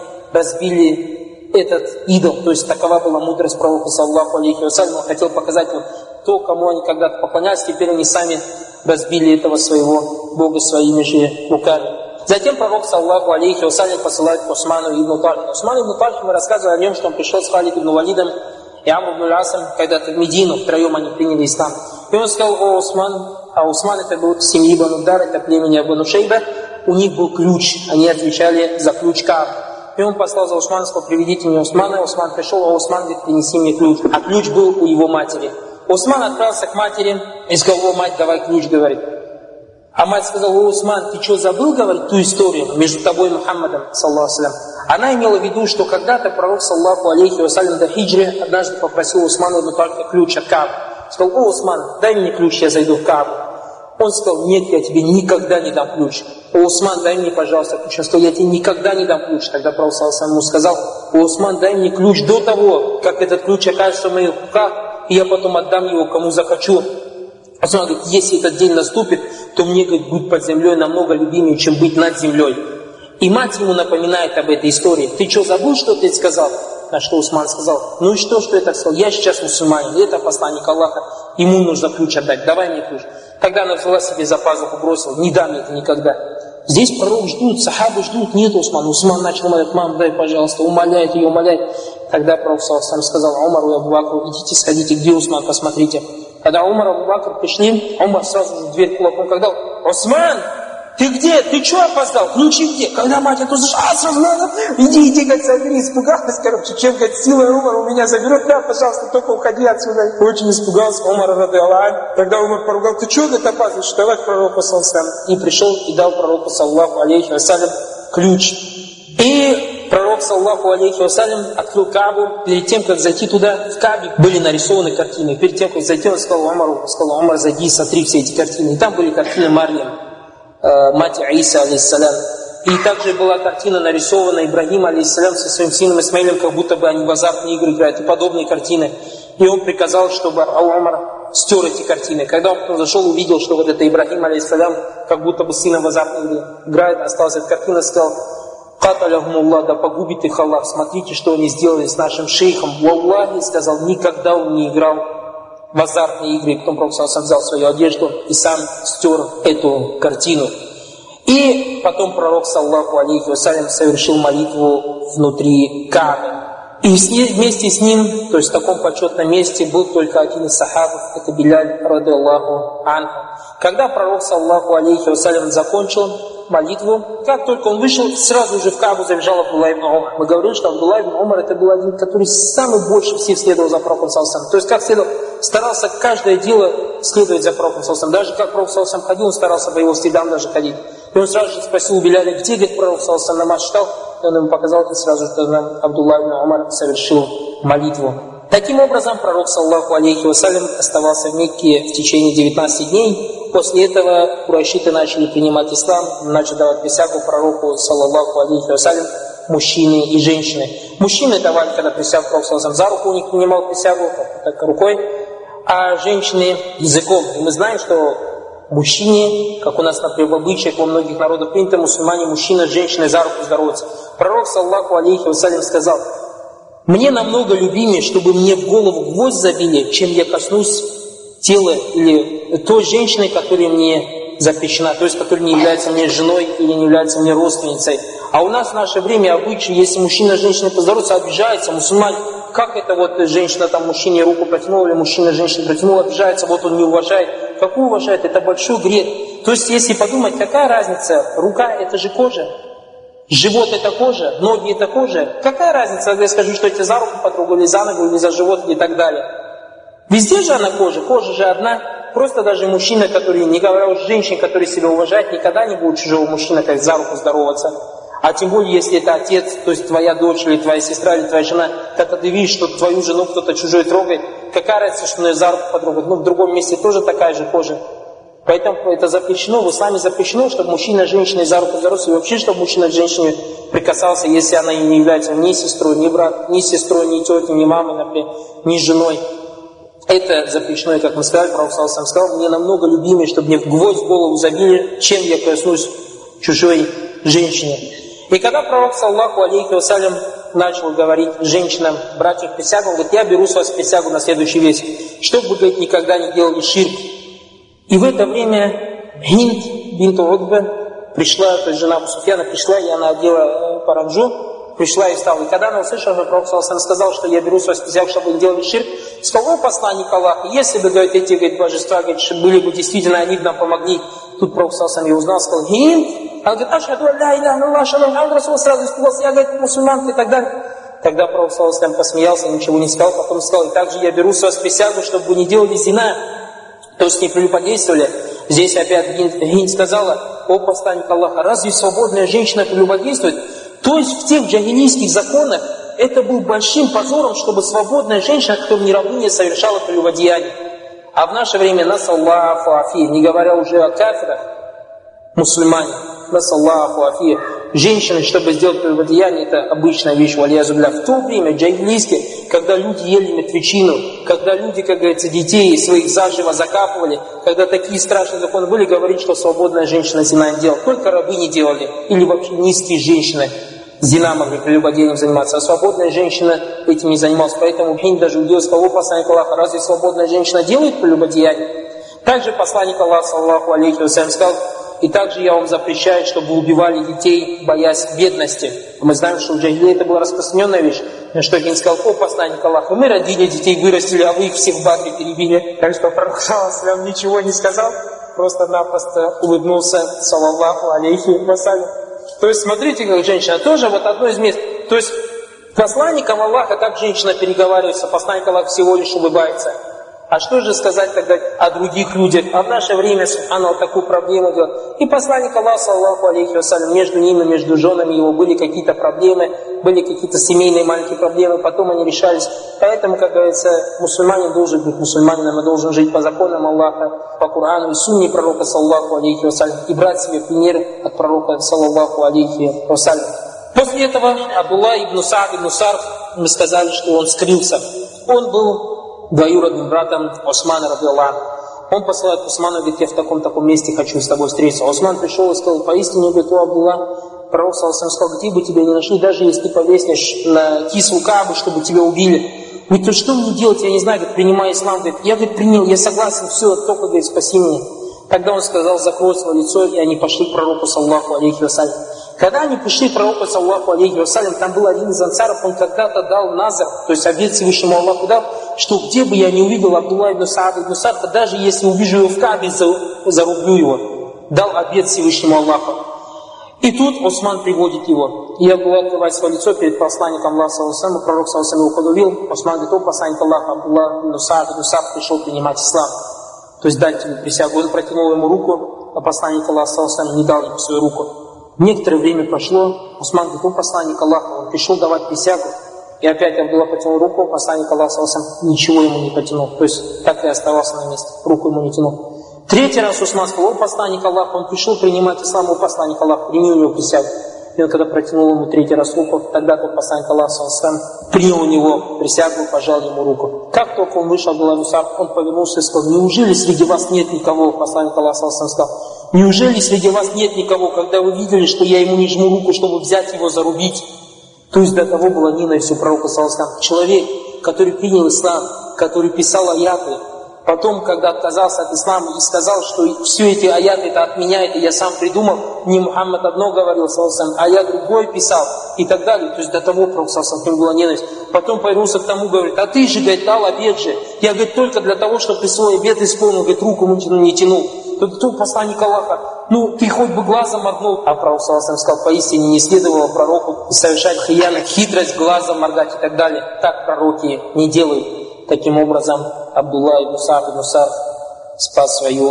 разбили этот идол. То есть такова была мудрость пророка, саллаллаху алейхи вассалям. Он хотел показать вот то, кому они когда-то поклонялись, теперь они сами разбили этого своего Бога своими же руками. Затем пророк, саллаллаху алейхи вассалям, посылает к Усману ибн Талхи. Усман ибн Талхи, мы рассказывали о нем, что он пришел с Халид ибн Валидом и Амр ибн Асом, когда-то в Медину, втроем они приняли ислам. И он сказал, о Усман, а Усман это был семьи Бану Дар, это племени Абу Нушейба, у них был ключ, они отвечали за ключ Каабы. И он послал за Усмана, сказал, приведите мне Усмана. Усман пришел, а Усман говорит, принеси мне ключ. А ключ был у его матери. Усман отправился к матери и сказал, о, мать, давай ключ, говорит. А мать сказала, о, Усман, ты что, забыл, говорит, ту историю между тобой и Мухаммадом, саллаллаху алейхи. Она имела в виду, что когда-то пророк, саллаллаху алейхи вассалям, до хиджры однажды попросил Усмана ибн Талхи ключ от Каабы. Сказал, о, Усман, дай мне ключ, я зайду в Каабу. Он сказал, нет, я тебе никогда не дам ключ. О, Усман, дай мне, пожалуйста, ключ. Он сказал, я тебе никогда не дам ключ. Тогда пророк ему сказал, о, Усман, дай мне ключ до того, как этот ключ окажется в моих руках, и я потом отдам его кому захочу. Усман говорит, если этот день наступит, то мне, говорит, быть под землей намного любимее, чем быть над землей. И мать ему напоминает об этой истории. Ты что, забыл, что ты сказал? На что Усман сказал, ну и что я так сказал? Я сейчас мусульманин, это посланник Аллаха, ему нужно ключ отдать, давай мне ключ. Тогда она взяла себе за пазуху, бросила, не дам я это никогда. Здесь пророк ждут, сахабы ждут, нет Усмана. Усман начал умолять, мам, дай, пожалуйста, умоляет ее, умоляет. Тогда пророк сам сказал Умару и Абу Бакру, идите, сходите, где Усман, посмотрите. Когда Умар и Абу Бакр пришли, Умар сразу же дверь кулаком, когда Усман, Ты где? Ты что опоздал? Ключи где? Когда мать это услышала, сразу надо, иди, говорит, забери, испугалась, короче, чем, говорит, силой Умар у меня заберет, да, пожалуйста, только уходи отсюда. Очень испугался Умар, радиаллаху. Тогда Умар поругал, ты что, говорит, опаздываешь, давай к пророку, саллаллаху. И пришел и дал пророку, саллаллаху алейхи вассалям, ключ. И пророк, саллаллаху алейхи вассалям, открыл Каабу. Перед тем, как зайти туда, в Каабе были нарисованы картины. Перед тем, как зайти, он сказал Умару, Умар, зайди, смотри все эти картины. И там были картины Марьям, мать Иса, алейхиссалям. И также была картина нарисована Ибрагим, алейхиссалям, со своим сыном Исмаилем, как будто бы они в азартные игры играют, и подобные картины. И он приказал, чтобы Умар стер эти картины. Когда он зашел, увидел, что вот это Ибрагим, алейхиссалям, как будто бы сыном в азартные игры играет, осталась эта картина, сказал: «Каталахумуллах, да погубит их Аллах, смотрите, что они сделали с нашим шейхом». Валлахи, сказал, никогда он не играл в азартные игры. Потом Пророк взял свою одежду и сам стер эту картину. И потом Пророк, саллаллаху алейхи вассалям, совершил молитву внутри Каабы. И вместе с ним, то есть в таком почетном месте, был только один из сахабов, это Биляль, радиаллаху анху. Когда Пророк, саллаллаху алейхи вассалям, закончил молитву, как только он вышел, сразу же в Каабу забежал Абдулла ибн Умар. Мы говорили, что Абдулла ибн Умар это был один, который самый больше всех следовал за Пророком, саллаллаху алейхи вассалям. То есть как следовал, старался каждое дело следовать за Пророком, саллаллаху алейхи вассалям. Даже как Пророк, саллаллаху алейхи вассалям, ходил, он старался по его следам даже ходить. И он сразу же спросил у Биляля, где, говорит, Пророк, саллаллаху алейхи вассалям, намаз читал. И он ему показал, и сразу же тогда Абдулла ибн Умар совершил молитву. Таким образом, Пророк, саллаллаху алейхи вассалям, оставался в Мекке в течение 19 дней. После этого курайшиты начали принимать ислам, начали давать присягу Пророку, саллаллаху алейхи вассалям, мужчины и женщины. Мужчины давали, когда присягу Пророку, саллаллаху алейхи вассалям, за руку у них принимал присягу, так рукой, а женщины языком. И мы знаем, что мужчине, как у нас, например, в обычаях во многих народах принято, мусульмане, мужчина с женщиной за руку здороваются. Пророк, саллаллаху алейхи вассалям, сказал: «Мне намного любимее, чтобы мне в голову гвоздь забили, чем я коснусь тела или той женщины, которая мне запрещена, то есть которая не является мне женой или не является мне родственницей». А у нас в наше время обычай, если мужчина с женщиной поздоровается, обижается, мусульмане, как это вот женщина там мужчине руку протянула, или мужчина женщине протянул, обижается, вот он не уважает. Какой уважает? Это большой грех. То есть, если подумать, какая разница? Рука – это же кожа. Живот – это кожа, ноги – это кожа. Какая разница, когда я скажу, что я тебя за руку потрогал, или за ногу, или за живот, и так далее. Везде же она кожа же одна. Просто даже мужчина, который, не говоря уж женщине, который себя уважает, никогда не будет чужого мужчины как за руку здороваться. А тем более, если это отец, то есть твоя дочь, или твоя сестра, или твоя жена, когда ты видишь, что твою жену кто-то чужой трогает, какая разница, что она за руку потрогает? Ну, в другом месте тоже такая же кожа. Поэтому это запрещено, в исламе запрещено, чтобы мужчина с женщиной за руку здоровался, и вообще, чтобы мужчина с женщиной прикасался, если она не является ни сестрой, ни брат, ни сестрой, ни тетей, ни мамой, например, ни женой. Это запрещено, и как мы сказали, Пророк саллаллаху алейхи сказал: мне намного любимее, чтобы мне в гвоздь в голову забили, чем я коснусь чужой женщине. И когда Пророк, саллаллаху алейхи вассалям, начал говорить женщинам, брать их присягу, он говорит: я беру с вас присягу на следующий вещь, чтобы вы, говорит, никогда не делали ширк. И в это время Хинд бинт Утба пришла, то есть жена Абу Суфьяна пришла, и она одела паранджу, пришла и встала. И когда она услышала, что Пророк саллаллаху алейхи сказал, что я беру с вас присягу, чтобы вы не делали ширк, сказал: о посланник Аллаха, если бы, говорит, эти, говорит, божества, говорит, были бы действительно, они бы нам помогли. Тут Пророк саллаллаху алейхи узнал, сказал: Хинд. Она говорит: ашхаду ля иляха илlallah, ашхаду анна Мухаммадан расулуллах, сразу испугался, я, говорит, мусульманка и так далее. Тогда Пророк саллаллаху алейхи посмеялся, ничего не сказал, потом сказал: и также я беру с вас присягу, чтобы вы не делали зина, то есть не прелюбодействовали. Здесь опять Хинд сказала: о посланник Аллаха, разве свободная женщина прелюбодействует? То есть в тех джахилийских законах это был большим позором, чтобы свободная женщина, которая не рабыня, совершала прелюбодеяние. А в наше время, насаллаху афи, не говоря уже о кафирах, мусульмане, насаллаху афи, женщины, чтобы сделать прелюбодеяние, это обычная вещь, валиязубля. В то время, джахилийское, когда люди ели мертвечину, когда люди, как говорится, детей своих заживо закапывали, когда такие страшные законы были, говорить, что свободная женщина зина не делала. Только рабы не делали, или вообще низкие женщины зина могли прелюбодеянием заниматься, а свободная женщина этим не занималась. Поэтому Хинд даже удивился: кого посланник Аллаха, разве свободная женщина делает прелюбодеяние? Также посланник Аллаха, саллаллаху алейхи вассалям, сказал: и также я вам запрещаю, чтобы вы убивали детей, боясь бедности. Мы знаем, что у джахилии это была распространенная вещь. Что Хинд сказал: о посланник Аллаха, мы родили детей, вырастили, а вы их всех в Бадре перебили. Так что Пророк саллаллаху алейхи ничего не сказал. просто-напросто улыбнулся, саллаллаху алейхи вассалям. То есть смотрите, как женщина, тоже вот одно из мест. То есть посланником Аллаха, как женщина переговаривается, посланник Аллаха всего лишь улыбается. А что же сказать тогда о других людях? А в наше время, субханаллах, такую проблему делать. И посланник Аллаха, саллаллаху алейхи вассалям, между ними, между женами его были какие-то проблемы, были какие-то семейные маленькие проблемы, потом они решались. Поэтому, как говорится, мусульманин должен быть мусульманином, и должен жить по законам Аллаха, по Корану и сунне пророка, саллаллаху алейхи вассалям, и брать себе пример от пророка, саллаллаху алейхи вассалям. После этого Абдулла ибн Саад ибн Сарф, мы сказали, что он скрылся. Он был двоюродным братом Османа, радиаллаху. Он посылает Осману, говорит, я в таком-таком месте хочу с тобой встретиться. Осман пришел и сказал, поистине, говорит, о Абдулла, пророк саллаллаху сказал, где бы тебя не нашли, даже если ты повеснешь на кислу Каабу, чтобы тебя убили. Говорит, то что мне делать, я не знаю, говорит, принимай ислам. Говорит, я, говорит, принял, я согласен, все, только, говорит, спаси меня. Тогда он сказал, закрой свое лицо, и они пошли к пророку, саллаллаху алейхи вассалям. Когда они пришли к пророку, саллаллаху алейхи вассалям, там был один из ансаров, он когда-то дал назар, то есть обет Всевышнему Аллаху дал, что где бы я не увидел Абдулла ибн Саада ибн Сарфа, даже если увижу его в Каабе, зарублю его. Дал обет Всевышнему Аллаху. И тут Осман приводит его. И Абдулла открывает свое лицо перед посланником Аллаха, саллаллаху, пророк саллаллаху его подувил. Осман говорит, о посланник Аллаха, Абдулла ибн Саад ибн Сарф пришел принимать ислам. То есть дать ему присягу. Он протянул ему руку, а посланник Аллаха, саллаллаху, не дал ему свою руку. Некоторое время прошло, Осман говорит, о посланник Аллаха, он пришел давать присягу. И опять Абдулла потянул руку, посланник Аллаха, саллаллаху, ничего ему не потянул. То есть так и оставался на месте, руку ему не тянул. Третий раз Осман сказал, о посланник Аллаха, он пришел принимать ислам, о посланник Аллаха, прими у него присягу. И он когда протянул ему третий раз руку, тогда тот посланник Аллаха, саллаллаху, принял у него присягу, пожал ему руку. Как только он вышел, Абдулла ибн Саад, он повернулся и сказал, неужели среди вас нет никого, посланник Аллаха, саллаллаху, сказал, неужели среди вас нет никого, когда вы видели, что я ему не жму руку, чтобы взять его зарубить? То есть до того была ненависть у пророка, саллаллаху. Человек, который принял ислам, который писал аяты, потом, когда отказался от ислама и сказал, что все эти аяты это от меня, это я сам придумал, не Мухаммад одно говорил, саллаллаху, а я другой писал и так далее. То есть до того пророк, саллаллаху, к нему была ненависть. Потом повернулся к тому, говорит, а ты же, говорит, дал обет же. Я, говорит, только для того, чтобы ты свой обет исполнил, говорит, руку не тянул. Тут посланник Аллаха, ну ты хоть бы глазом моргнул. А пророк, саллаллаху, сказал, поистине не следовало пророку совершать хиянат, хитрость, глазом моргать и так далее. Так пророки не делают. Таким образом, Абдулла ибн Саад ибн Сарф спас свою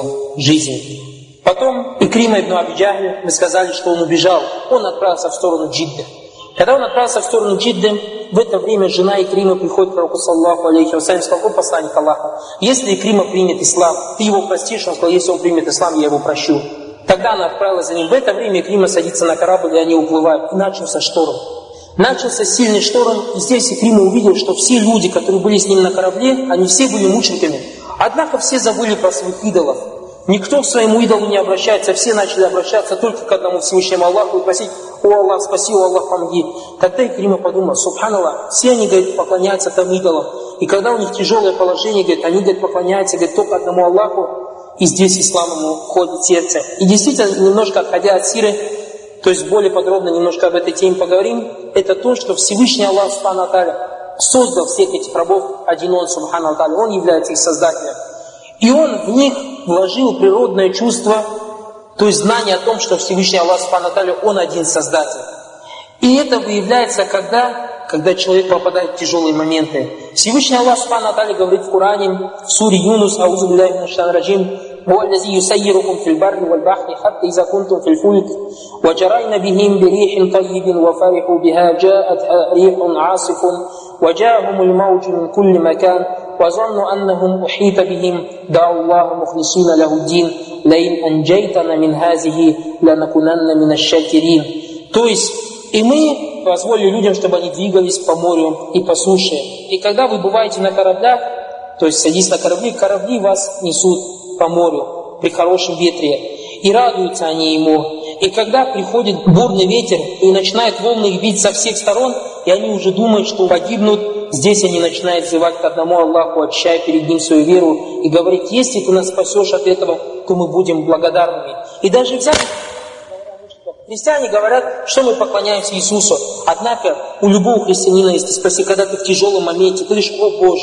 жизнь. Потом Икрима ибн Аби Джахль, мы сказали, что он убежал. Он отправился в сторону Джидды. Когда он отправился в сторону Джидды, в это время жена Икрима приходит к пророку, саллаллаху алейхи вассалям, сказал, о посланник Аллаха, если Икрима примет ислам, ты его простишь? Он сказал, если он примет ислам, я его прощу. Тогда она отправилась за ним. В это время Икрима садится на корабль, и они уплывают. И начался шторм. Начался сильный шторм, и здесь Икрима увидел, что все люди, которые были с ним на корабле, они все были мучениками. Однако все забыли про своих идолов. Никто к своему идолу не обращается, все начали обращаться только к одному Всевышнему Аллаху и просить, о Аллах, спаси, о Аллах, помоги. Тогда Икрима подумал, субханаллах, все они, говорит, поклоняются там идолам. И когда у них тяжелое положение, говорит, они, говорит, поклоняются, говорит, только одному Аллаху, и здесь ислам ему входит в сердце. И действительно, немножко отходя от сиры, то есть более подробно немножко об этой теме поговорим, это то, что Всевышний Аллах Субхану ва Тааля создал всех этих рабов, один Он Субхану ва Тааля, Он является их создателем. И Он в них вложил природное чувство, то есть знание о том, что Всевышний Аллах Субхану ва Тааля, Он один создатель. И это выявляется, когда человек попадает в тяжелые моменты. Всевышний Аллах Субхану ва Тааля говорит в Коране, в суре Юнус, аузу билляхи минаш шайтанир раджим, هو الذي يسيركم في البر والبحر حتى إذا كنتم في الفلك وجرين بهم بريح طيب وفرحوا بها جاءتها ريح عاصف وجاءهم الموج من كل مكان وظنوا أنهم أحيط بهم دعوا الله مخلصين له الدين لئن أنجيتنا من هذه لنكونن من الشاكرين. То есть и мы позволили людям, чтобы они двигались по морю и по суше. И когда вы бываете на кораблях, то есть садитесь на корабли вас несут по морю при хорошем ветре, и радуются они ему. И когда приходит бурный ветер и начинает волны их бить со всех сторон, и они уже думают, что погибнут, здесь они начинают взывать к одному Аллаху, очищая перед ним свою веру, и говорить, если ты нас спасешь от этого, то мы будем благодарными. И даже взять... Христиане говорят, что мы поклоняемся Иисусу. Однако у любого христианина, если спроси, когда ты в тяжелом моменте, ты говоришь, о Боже,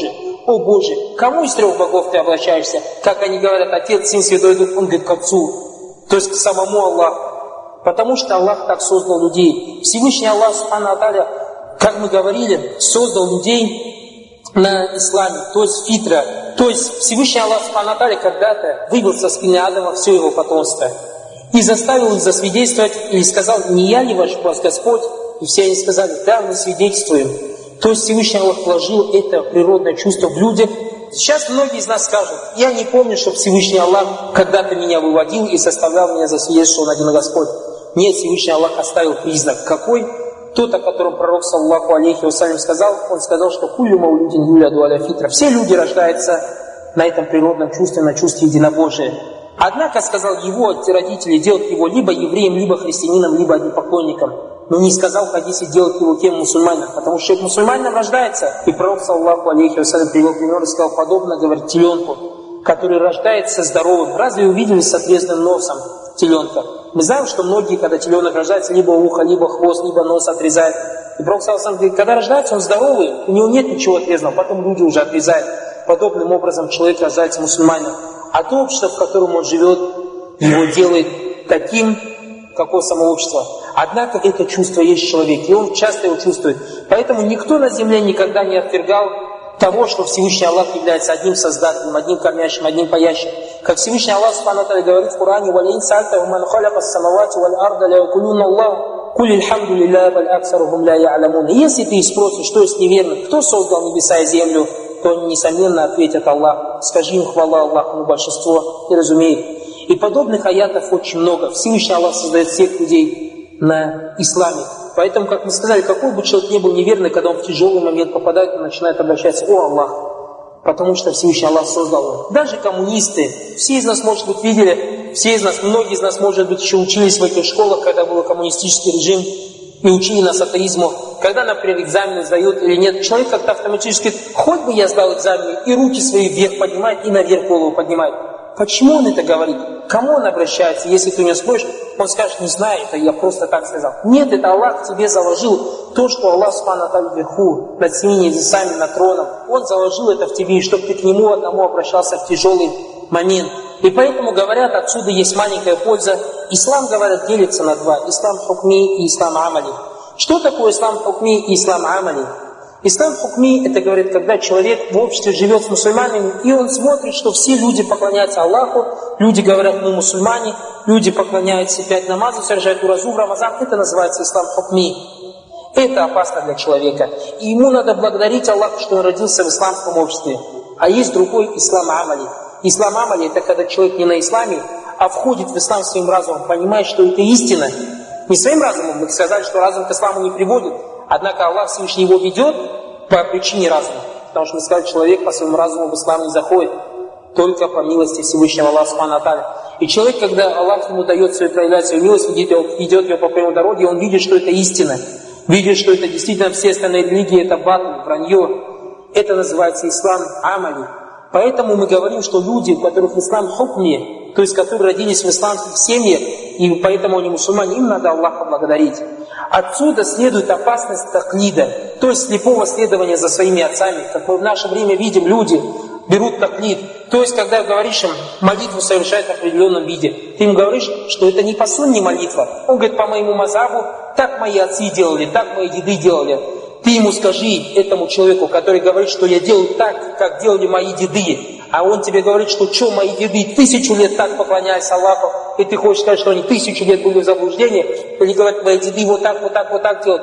о Боже, кому из 3 богов ты обращаешься? Как они говорят, Отец, Сын, Святой Дух, он говорит к Отцу, то есть к самому Аллаху. Потому что Аллах так создал людей. Всевышний Аллах, Субхану ва Тааля, как мы говорили, создал людей на исламе, то есть фитра. То есть Всевышний Аллах, Субхану ва Тааля, когда-то выбил со спины Адама все его потомство и заставил их засвидетельствовать, или сказал, не я ли ваш Господь? И все они сказали, да, мы свидетельствуем. То есть Всевышний Аллах вложил это природное чувство в людях. Сейчас многие из нас скажут, я не помню, что Всевышний Аллах когда-то меня выводил и составлял меня засвидетельствовать, что Он один Господь. Нет, Всевышний Аллах оставил признак. Какой? Тот, о котором пророк, саллаллаху алейхи вассалям, сказал. Он сказал, что «Куллю маулюдин юляду аля фитра». Все люди рождаются на этом природном чувстве, на чувстве единобожия. Однако, сказал, его родители делают его либо евреем, либо христианином, либо однопоклонником. Но не сказал в хадисе делать его кем мусульманином, потому что человек мусульманином рождается. И пророк, саллаллаху алейхи вассалям, привел пример и сказал, подобно, говорит, теленку, который рождается здоровым. Разве увидели с отрезанным носом теленка? Мы знаем, что многие, когда теленок рождается, либо ухо, либо хвост, либо нос отрезают. И пророк, саллаллаху алейхи, говорит, когда рождается, он здоровый, у него нет ничего отрезанного, потом люди уже отрезают. Подобным образом человек рождается мусульманином. А то общество, в котором он живет, его делает таким, какое самообщество. Однако это чувство есть в человеке, и он часто его чувствует. Поэтому никто на земле никогда не отвергал того, что Всевышний Аллах является одним создателем, одним кормящим, одним паящим. Как Всевышний Аллах Субхану ва Тааля говорит в Коране, «Валейн сальтаху ман халяка ас-самавати валь арда ля якулюна Аллах, куль ильхамду лилля валь аксарухум ля я'лямун». Если ты спросишь, что есть неверных, кто создал небеса и землю, то они, несомненно, ответят Аллах. Скажи им хвала Аллаху, но большинство не разумеет. И подобных аятов очень много. Всевышний Аллах создает всех людей на исламе. Поэтому, как мы сказали, какой бы человек ни был неверный, когда он в тяжелый момент попадает, он начинает обращаться: «О Аллах!» Потому что Всевышний Аллах создал его. Даже коммунисты, все из нас, может быть, видели, все из нас, многие из нас, может быть, еще учились в этих школах, когда был коммунистический режим, и учили нас атеизму. Когда, например, экзамены сдают или нет, человек как-то автоматически, хоть бы я сдал экзамен, и руки свои вверх поднимает, и наверх голову поднимает. Почему он это говорит? Кому он обращается? Если ты у него спросишь, он скажет: не знаю, это я просто так сказал. Нет, это Аллах тебе заложил то, что Аллах Субхану ва Тааля вверху, над 7 небесами, над троном. Он заложил это в тебе, чтобы ты к нему одному обращался в тяжелый момент. И поэтому говорят, отсюда есть маленькая польза. Ислам, говорят, делится на два: ислам хукми и ислам амали. Что такое ислам хукми и ислам амали? Ислам хукми — это, говорит, когда человек в обществе живет с мусульманами, и он смотрит, что все люди поклоняются Аллаху, люди говорят: мы мусульмане, люди поклоняются, 5 намазов совершают, уразу в Рамазан. Это называется ислам хукми. Это опасно для человека. И ему надо благодарить Аллаху, что он родился в исламском обществе. А есть другой ислам амали. Ислам амали — это когда человек не на исламе, а входит в ислам своим разумом, понимает, что это истина. Не своим разумом, мы сказали, что разум к исламу не приводит. Однако Аллах Всевышний его ведет по причине разума. Потому что мы сказали, человек по своему разуму в ислам не заходит, только по милости Всевышнего Аллаха Субхану ва Тааля. И человек, когда Аллах ему дает свою проявлять свою милость, ведет его по прямой дороге, он видит, что это истина. Видит, что это действительно все остальные религии, это батл, вранье. Это называется ислам амали. Поэтому мы говорим, что люди, у которых ислам хукми, то есть которые родились в исламских семьях, и поэтому они мусульмане, им надо Аллаха благодарить. Отсюда следует опасность таклида, то есть слепого следования за своими отцами. Как мы в наше время видим, люди берут таклид. То есть, когда говоришь им, молитву совершают в определенном виде, ты им говоришь, что это не по сунне молитва. Он говорит: по моему мазхабу, так мои отцы делали, так мои деды делали. Ты ему скажи, этому человеку, который говорит, что я делаю так, как делали мои деды, а он тебе говорит, что мои деды 1000 лет так поклонялись Аллаху, и ты хочешь сказать, что они 1000 лет были в заблуждении, или говорят, мои деды вот так делают.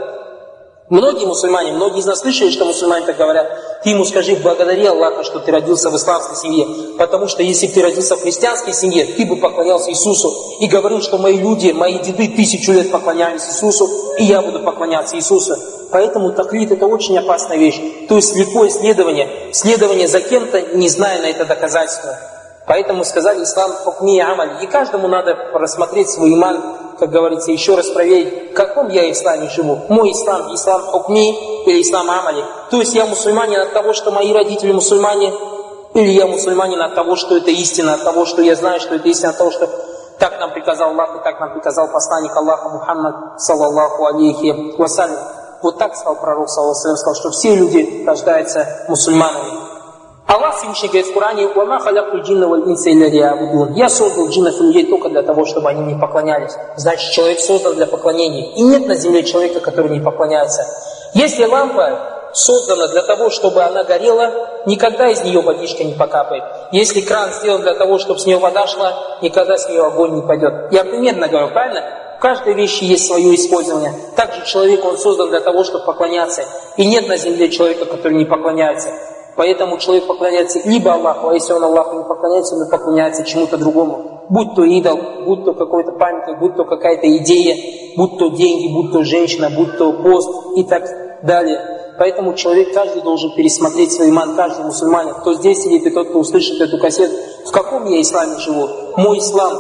Многие мусульмане, многие из нас слышали, что мусульмане так говорят. Ты ему скажи: благодари Аллаха, что ты родился в исламской семье. Потому что если бы ты родился в христианской семье, ты бы поклонялся Иисусу и говорил, что мои люди, мои деды 1000 лет поклонялись Иисусу, и я буду поклоняться Иисусу. Поэтому таклид — это очень опасная вещь. То есть слепое следование за кем-то, не зная на это доказательства. Поэтому сказали: ислам хукми и амаль. И каждому надо рассмотреть свой иман, как говорится, еще раз проверить, в каком я исламе живу. Мой ислам хукми или ислам амали. То есть я мусульманин от того, что мои родители мусульмане, или я мусульманин от того, что это истина, от того, что я знаю, что это истина, от того, что так нам приказал Аллах, и так нам приказал посланник Аллаха Мухаммад, саллаллаху алейхи вассалям. Вот так сказал пророк, саллаллаху алейхи вассалям, сказал, что все люди рождаются мусульманами. Аллах Всевышний говорит в Коране: «Вама халяктуль джинна валь инса илля лиябудун». Я создал джиннов и людей только для того, чтобы они мне поклонялись. Значит, человек создан для поклонения. И нет на земле человека, который не поклоняется. Если лампа создана для того, чтобы она горела, никогда из нее водичка не покапает. Если кран сделан для того, чтобы с нее вода шла, никогда с нее огонь не пойдет. Я примерно говорю, правильно? В каждой вещи есть свое использование. Также человек, он создан для того, чтобы поклоняться. И нет на земле человека, который не поклоняется. Поэтому человек поклоняется либо Аллаху, а если он Аллаху не поклоняется, он поклоняется чему-то другому. Будь то идол, будь то какой-то памятник, будь то какая-то идея, будь то деньги, будь то женщина, будь то пост и так далее. Поэтому человек, каждый должен пересмотреть свой иман, каждый мусульманин. Кто здесь сидит и тот, кто услышит эту кассету, в каком я исламе живу? Мой ислам.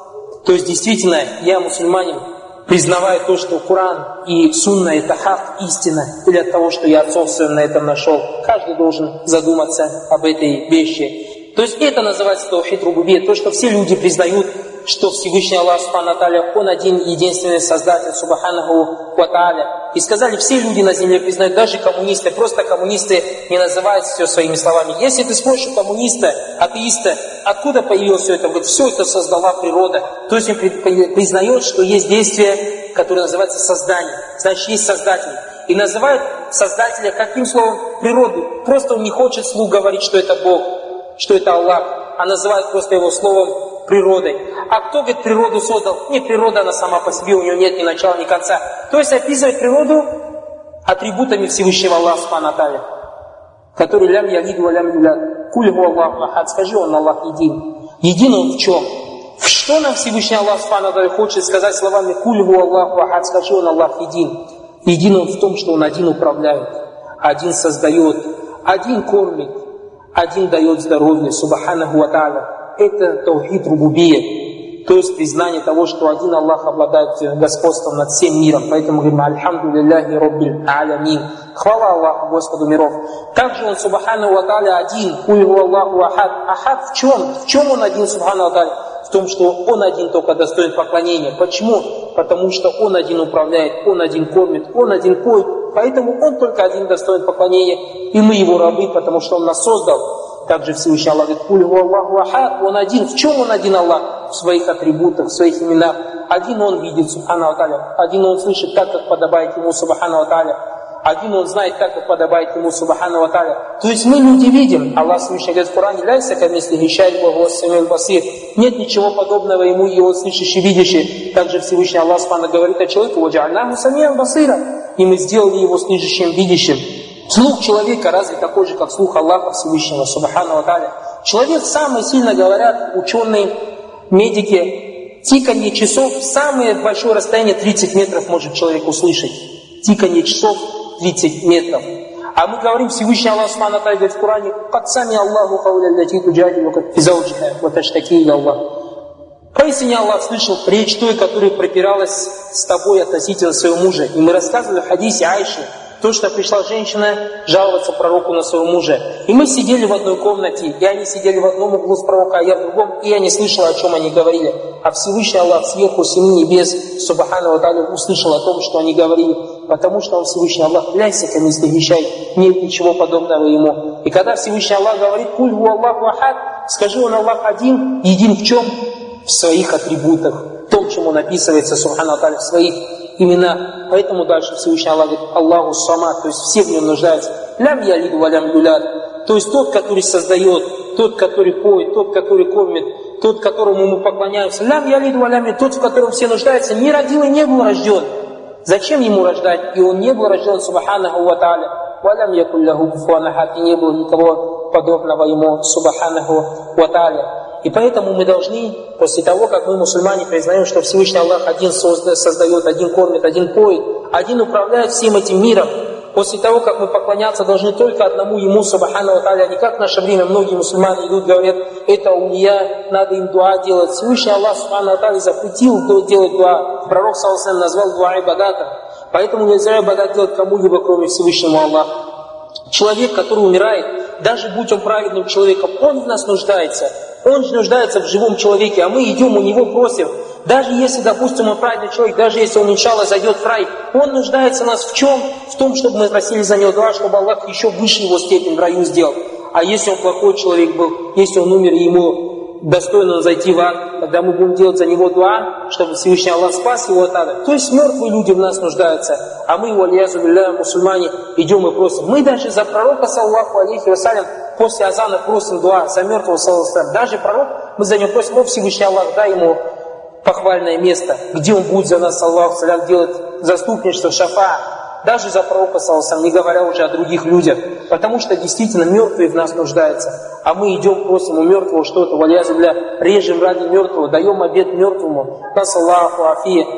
То есть действительно, я мусульманин, признавая то, что Коран и Сунна это хак, истина, или от того, что я отцов своим на этом нашел. Каждый должен задуматься об этой вещи. То есть это называется таухид рубубия, то, что все люди признают, что Всевышний Аллах Субхану ва Тааля, Он один единственный Создатель Субханаху ва Тааля. И сказали, все люди на земле признают, даже коммунисты. Просто коммунисты не называют все своими словами. Если ты спросишь у коммуниста, атеиста, откуда появилось все это, говорит, все это создала природа. То есть он признает, что есть действие, которое называется создание. Значит, есть Создатель. И называют Создателя каким словом? Природу. Просто он не хочет вслух говорить, что это Бог, что это Аллах, а называют просто его словом природой. А кто, говорит, природу создал? Не природа, она сама по себе, у нее нет ни начала, ни конца. То есть описывает природу атрибутами Всевышнего Аллаха Субхану ва Тааля, который лям ялид ва лям юлад. Куль ху Аллаху ахад. Скажи, он Аллах един. Един он в чем? Что нам Всевышний Аллах Субхану ва Тааля хочет сказать словами куль ху Аллаху ахад? Скажи, он Аллах един. Един он в том, что он один управляет, один создает, один кормит, один дает здоровье, Субханаху ва Тааля. Это таухид рубубия, то есть признание того, что один Аллах обладает господством над всем миром. Поэтому говорим альхамдулиллахи роббиль алямин. Хвала Аллаху, Господу миров. Также Он Субханаху ва Тааля один. Куль ху Аллаху ахад. Ахад в чем? В чем Он один, Субханаху ва Тааля? В том, что Он один только достоин поклонения. Почему? Потому что Он один управляет, Он один кормит, Он один поет. Поэтому Он только один достоин поклонения. И мы Его рабы, потому что Он нас создал. Также Всевышний Аллах говорит, «Куль ху Аллаху ахад», Он один. В чем Он один Аллах? В своих атрибутах, в своих именах. Один Он видит, Субхану ва Тааля. Один Он слышит так, как подобает Ему, Субхану ва Тааля. Один Он знает так, как подобает Ему, Субхану ва Тааля. То есть мы люди видим. Аллах Всевышний говорит в Коране, «Ляйса камислихи шай'ун ва хуа ас-сами'уль басир». Нет ничего подобного Ему, и Он слышащий, видящий. Также Всевышний Аллах Субхану говорит о человеке, «Ваджа'альнаху сами'ан басира». И мы сделали его слышащим, видящим. Слух человека разве такой же, как слух Аллаха Всевышнего, Субхану ва Тааля? Человек, самые сильно говорят, ученые, медики, тиканье часов, самое большое расстояние 30 метров может человек услышать. Тиканье часов 30 метров. А мы говорим, Всевышний Аллах Субхану ва Тааля говорит в Коране, «Кад сами Аллаху кауля аллати туджадилука фи зауджиха ва таштаки иля Аллах». Поистине Аллах слышал речь той, которая пропиралась с тобой относительно своего мужа. И мы рассказывали в хадисе Айши, то, что пришла женщина жаловаться пророку на своего мужа. И мы сидели в одной комнате, и они сидели в одном углу с пророком, а я в другом, и я не слышал, о чем они говорили. А Всевышний Аллах сверху 7 небес, Субхану ва Тааля, услышал о том, что они говорили, потому что Он Всевышний Аллах, ляйся камисли вещай, нет ничего подобного Ему. И когда Всевышний Аллах говорит, куль ху Аллаху ахад, скажи, Он Аллах один, един в чем? В своих атрибутах, в том, чем Он описывается, Субхану ва Тааля, в своих имена. Поэтому дальше Всевышний Аллах говорит, Аллаху самад, то есть все в Нем нуждаются. Лям ялид ва лям юлад. То есть тот, который создает, тот, который поет, тот, который кормит, тот, которому мы поклоняемся. Лям ялид ва лям юлад. Тот, в котором все нуждаются, не родил и не был рожден. Зачем ему рождать? И он не был рожден, Субханаху ва Тааля. Ва лям якуль лаху куфуан ахад. И не было никого подобного ему, Субханаху ва Тааля. И поэтому мы должны, после того, как мы, мусульмане, признаем, что Всевышний Аллах один создает, один кормит, один поет, один управляет всем этим миром, после того, как мы поклоняться должны только одному Ему, Субхану ва Тааля, не как в наше время многие мусульмане идут, говорят, это улия, надо им дуа делать. Всевышний Аллах, Субхану ва Тааля, запретил делать дуа. Пророк, саллаллаху алейхи ва саллям, назвал дуа ибадатом. Поэтому нельзя ибадат делать кому-либо, кроме Всевышнего Аллаха. Человек, который умирает, даже будь он праведным человеком, он в нас нуждается. Он же нуждается в живом человеке, а мы идем у него просим. Даже если, допустим, он праведный человек, даже если он, иншаллах, зайдет в рай, он нуждается в нас в чем? В том, чтобы мы просили за него дуа, чтобы Аллах еще выше его степень в раю сделал. А если он плохой человек был, если он умер, и ему достойно зайти в ад, тогда мы будем делать за него дуа, чтобы Всевышний Аллах спас его от ада. То есть мертвые люди в нас нуждаются, а мы, валиязу билля, мусульмане, идем и просим. Мы даже за пророка, саллаху алейхи вассалям, после азана просим дуа, за мертвого, саллаху алейхи. Даже пророк, мы за него просим, о Всевышний Аллах, дай ему похвальное место, где он будет за нас, саллаху алейхи, делать заступничество, шафа. Даже за пророка, саллаху, не говоря уже о других людях. Потому что действительно мертвые в нас нуждаются. А мы идем, просим у мертвого что-то, валиязу билля, режем ради мертвого, даем обет мертвому. Насаллаху афия.